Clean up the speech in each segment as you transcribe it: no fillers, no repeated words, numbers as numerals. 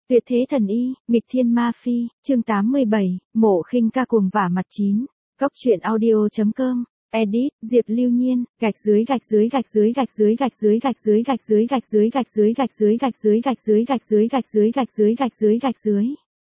Tuyệt thế thần y, nghịch thiên ma phi, chương 87, Mộ Khinh Ca cuồng vả mặt 9. Góc truyện audio.com. Edit, Diệp Lưu Nhiên, gạch dưới gạch dưới gạch dưới gạch dưới gạch dưới gạch dưới gạch dưới gạch dưới gạch dưới gạch dưới gạch dưới gạch dưới gạch dưới gạch dưới gạch dưới gạch dưới gạch dưới.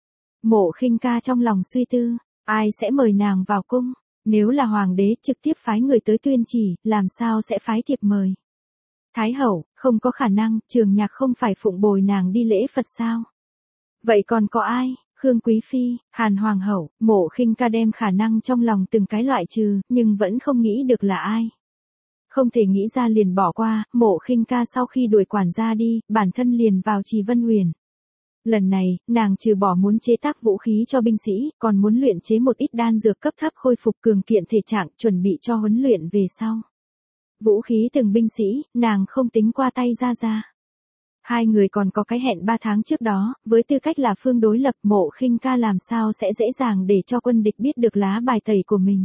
Mộ Khinh Ca trong lòng suy tư, ai sẽ mời nàng vào cung? Nếu là hoàng đế trực tiếp phái người tới tuyên chỉ, làm sao sẽ phái thiệp mời? Thái hậu, không có khả năng, Trường Nhạc không phải phụng bồi nàng đi lễ Phật sao? Vậy còn có ai? Khương Quý Phi, Hàn Hoàng hậu, Mộ Khinh Ca đem khả năng trong lòng từng cái loại trừ, nhưng vẫn không nghĩ được là ai. Không thể nghĩ ra liền bỏ qua, Mộ Khinh Ca sau khi đuổi quản gia đi, bản thân liền vào Trì Vân Huyền. Lần này, nàng trừ bỏ muốn chế tác vũ khí cho binh sĩ, còn muốn luyện chế một ít đan dược cấp thấp khôi phục cường kiện thể trạng, chuẩn bị cho huấn luyện về sau. Vũ khí từng binh sĩ, nàng không tính qua tay ra. Hai người còn có cái hẹn 3 tháng trước đó, với tư cách là phương đối lập, Mộ Khinh Ca làm sao sẽ dễ dàng để cho quân địch biết được lá bài tẩy của mình.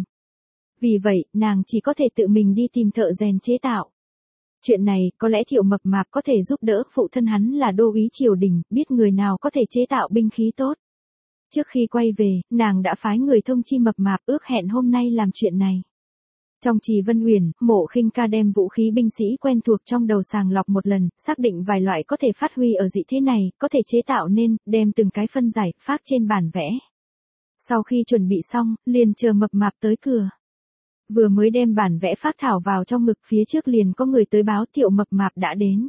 Vì vậy, nàng chỉ có thể tự mình đi tìm thợ rèn chế tạo. Chuyện này, có lẽ Thiệu Mập Mạp có thể giúp đỡ, phụ thân hắn là đô úy triều đình, biết người nào có thể chế tạo binh khí tốt. Trước khi quay về, nàng đã phái người thông chi Mập Mạp ước hẹn hôm nay làm chuyện này. Trong Trì Vân Huyền, Mộ Khinh Ca đem vũ khí binh sĩ quen thuộc trong đầu sàng lọc một lần, xác định vài loại có thể phát huy ở dị thế này, có thể chế tạo nên, đem từng cái phân giải, phác trên bản vẽ. Sau khi chuẩn bị xong, liền chờ Mập Mạp tới cửa. Vừa mới đem bản vẽ phác thảo vào trong ngực, phía trước liền có người tới báo Thiệu Mập Mạp đã đến.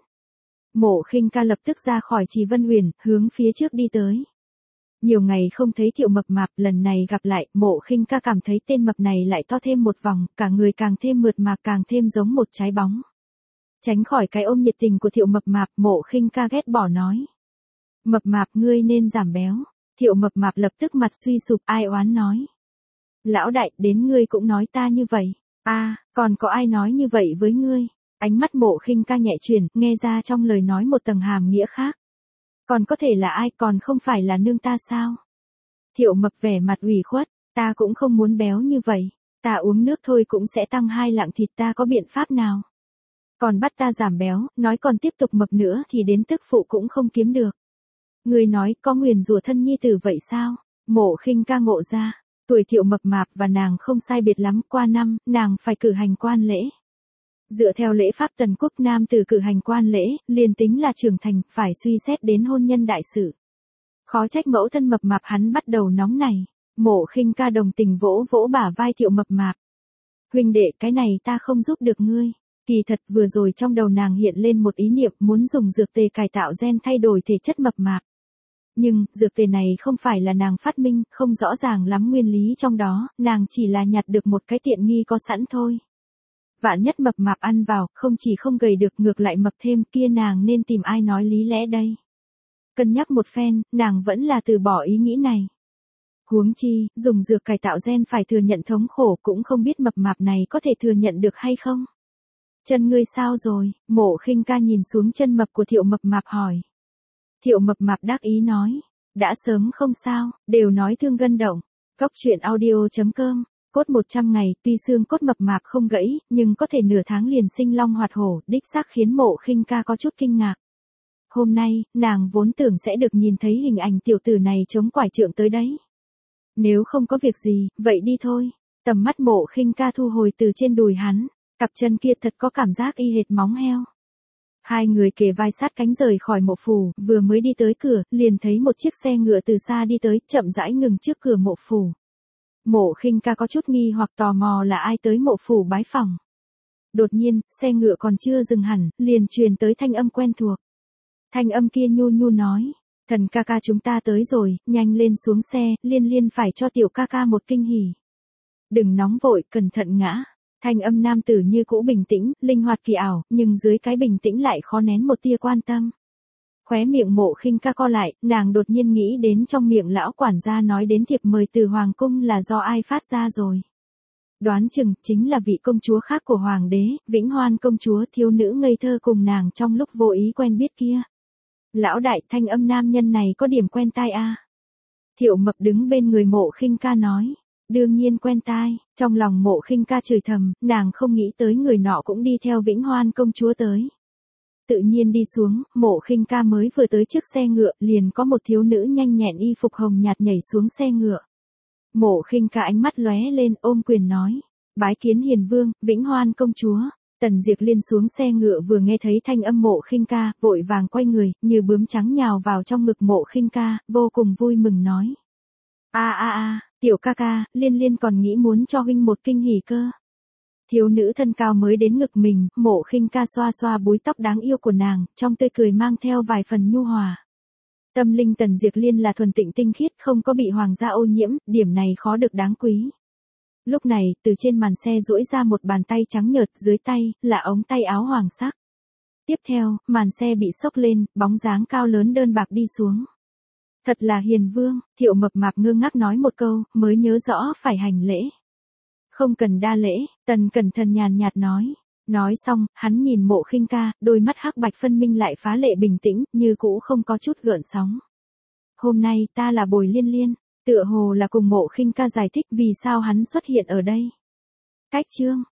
Mộ Khinh Ca lập tức ra khỏi Trì Vân Huyền, hướng phía trước đi tới. Nhiều ngày không thấy Thiệu Mập Mạp, lần này gặp lại, Mộ Khinh Ca cảm thấy tên mập này lại to thêm một vòng, cả người càng thêm mượt mà, càng thêm giống một trái bóng. Tránh khỏi cái ôm nhiệt tình của Thiệu Mập Mạp, Mộ Khinh Ca ghét bỏ nói: Mập Mạp, ngươi nên giảm béo. Thiệu Mập Mạp lập tức mặt suy sụp, ai oán nói: Lão đại, đến ngươi cũng nói ta như vậy. Còn có ai nói như vậy với ngươi? Ánh mắt Mộ Khinh Ca nhẹ chuyển, nghe ra trong lời nói một tầng hàm nghĩa khác. Còn có thể là ai, còn không phải là nương ta sao? Thiệu Mập vẻ mặt ủy khuất: Ta cũng không muốn béo như vậy, ta uống nước thôi cũng sẽ tăng 2 lạng thịt, ta có biện pháp nào? Còn bắt ta giảm béo, nói còn tiếp tục mập nữa thì đến tức phụ cũng không kiếm được. Người nói có nguyền rủa thân nhi tử vậy sao? Mộ Khinh Ca ngộ ra, tuổi Thiệu Mập Mạp và nàng không sai biệt lắm, qua năm, nàng phải cử hành quan lễ. Dựa theo lễ pháp Tần quốc, nam tử cử hành quan lễ, liền tính là trưởng thành, phải suy xét đến hôn nhân đại sự. Khó trách mẫu thân Mập Mạp hắn bắt đầu nóng này. Mộ Khinh Ca đồng tình vỗ vỗ bả vai Thiệu Mập Mạp. Huynh đệ, cái này ta không giúp được ngươi. Kỳ thật vừa rồi trong đầu nàng hiện lên một ý niệm, muốn dùng dược tề cải tạo gen thay đổi thể chất Mập Mạp. Nhưng, dược tề này không phải là nàng phát minh, không rõ ràng lắm nguyên lý trong đó, nàng chỉ là nhặt được một cái tiện nghi có sẵn thôi. Vạn nhất Mập Mạp ăn vào, không chỉ không gầy được, ngược lại mập thêm, kia nàng nên tìm ai nói lý lẽ đây? Cân nhắc một phen, nàng vẫn là từ bỏ ý nghĩ này. Huống chi, dùng dược cải tạo gen phải thừa nhận thống khổ, cũng không biết Mập Mạp này có thể thừa nhận được hay không? Chân ngươi sao rồi? Mộ Khinh Ca nhìn xuống chân mập của Thiệu Mập Mạp hỏi. Thiệu Mập Mạp đắc ý nói: Đã sớm không sao, đều nói thương gân động. Góc truyện audio.com. Cốt 100 ngày, tuy xương cốt Mập Mạp không gãy, nhưng có thể nửa tháng liền sinh long hoạt hổ, đích xác khiến Mộ Khinh Ca có chút kinh ngạc. Hôm nay, nàng vốn tưởng sẽ được nhìn thấy hình ảnh tiểu tử này chống quải trượng tới đấy. Nếu không có việc gì, vậy đi thôi. Tầm mắt Mộ Khinh Ca thu hồi từ trên đùi hắn, cặp chân kia thật có cảm giác y hệt móng heo. Hai người kề vai sát cánh rời khỏi mộ phủ, vừa mới đi tới cửa, liền thấy một chiếc xe ngựa từ xa đi tới, chậm rãi ngừng trước cửa mộ phủ. Mộ Khinh Ca có chút nghi hoặc tò mò là ai tới mộ phủ bái phỏng. Đột nhiên, xe ngựa còn chưa dừng hẳn, liền truyền tới thanh âm quen thuộc. Thanh âm kia nhu nhu nói: Thần ca ca, chúng ta tới rồi, nhanh lên xuống xe, Liên phải cho tiểu ca ca một kinh hỉ. Đừng nóng vội, cẩn thận ngã. Thanh âm nam tử như cũ bình tĩnh, linh hoạt kỳ ảo, nhưng dưới cái bình tĩnh lại khó nén một tia quan tâm. Khóe miệng Mộ Khinh Ca co lại, nàng đột nhiên nghĩ đến trong miệng lão quản gia nói đến thiệp mời từ hoàng cung là do ai phát ra rồi. Đoán chừng, chính là vị công chúa khác của hoàng đế, Vĩnh Hoan công chúa, thiếu nữ ngây thơ cùng nàng trong lúc vô ý quen biết kia. Lão đại, thanh âm nam nhân này có điểm quen tai a. Thiệu Mập đứng bên người Mộ Khinh Ca nói: Đương nhiên quen tai. Trong lòng Mộ Khinh Ca chửi thầm, nàng không nghĩ tới người nọ cũng đi theo Vĩnh Hoan công chúa tới. tự nhiên đi xuống, Mộ Khinh Ca mới vừa tới trước xe ngựa, liền có một thiếu nữ nhanh nhẹn y phục hồng nhạt nhảy xuống xe ngựa. Mộ Khinh Ca ánh mắt lóe lên, ôm quyền nói: "Bái kiến Hiền Vương, Vĩnh Hoan công chúa." Tần Diệp Liên xuống xe ngựa vừa nghe thấy thanh âm Mộ Khinh Ca, vội vàng quay người, như bướm trắng nhào vào trong ngực Mộ Khinh Ca, vô cùng vui mừng nói: tiểu ca ca, Liên Liên còn nghĩ muốn cho huynh một kinh hỉ cơ." Thiếu nữ thân cao mới đến ngực mình, Mộ Khinh Ca xoa xoa búi tóc đáng yêu của nàng, trong tươi cười mang theo vài phần nhu hòa. Tâm linh Tần Diệp Liên là thuần tịnh tinh khiết, không có bị hoàng gia ô nhiễm, điểm này khó được đáng quý. Lúc này, từ trên màn xe duỗi ra một bàn tay trắng nhợt, dưới tay là ống tay áo hoàng sắc. Tiếp theo, màn xe bị xốc lên, bóng dáng cao lớn đơn bạc đi xuống. "Thật là Hiền Vương." Thiệu Mập Mạp ngơ ngác nói một câu, mới nhớ rõ phải hành lễ. "Không cần đa lễ." Tần Cẩn Thận nhàn nhạt nói. Nói xong, hắn nhìn Mộ Khinh Ca, đôi mắt hắc bạch phân minh lại phá lệ bình tĩnh, như cũ không có chút gợn sóng. "Hôm nay ta là bồi Liên Liên." Tựa hồ là cùng Mộ Khinh Ca giải thích vì sao hắn xuất hiện ở đây. Cách chương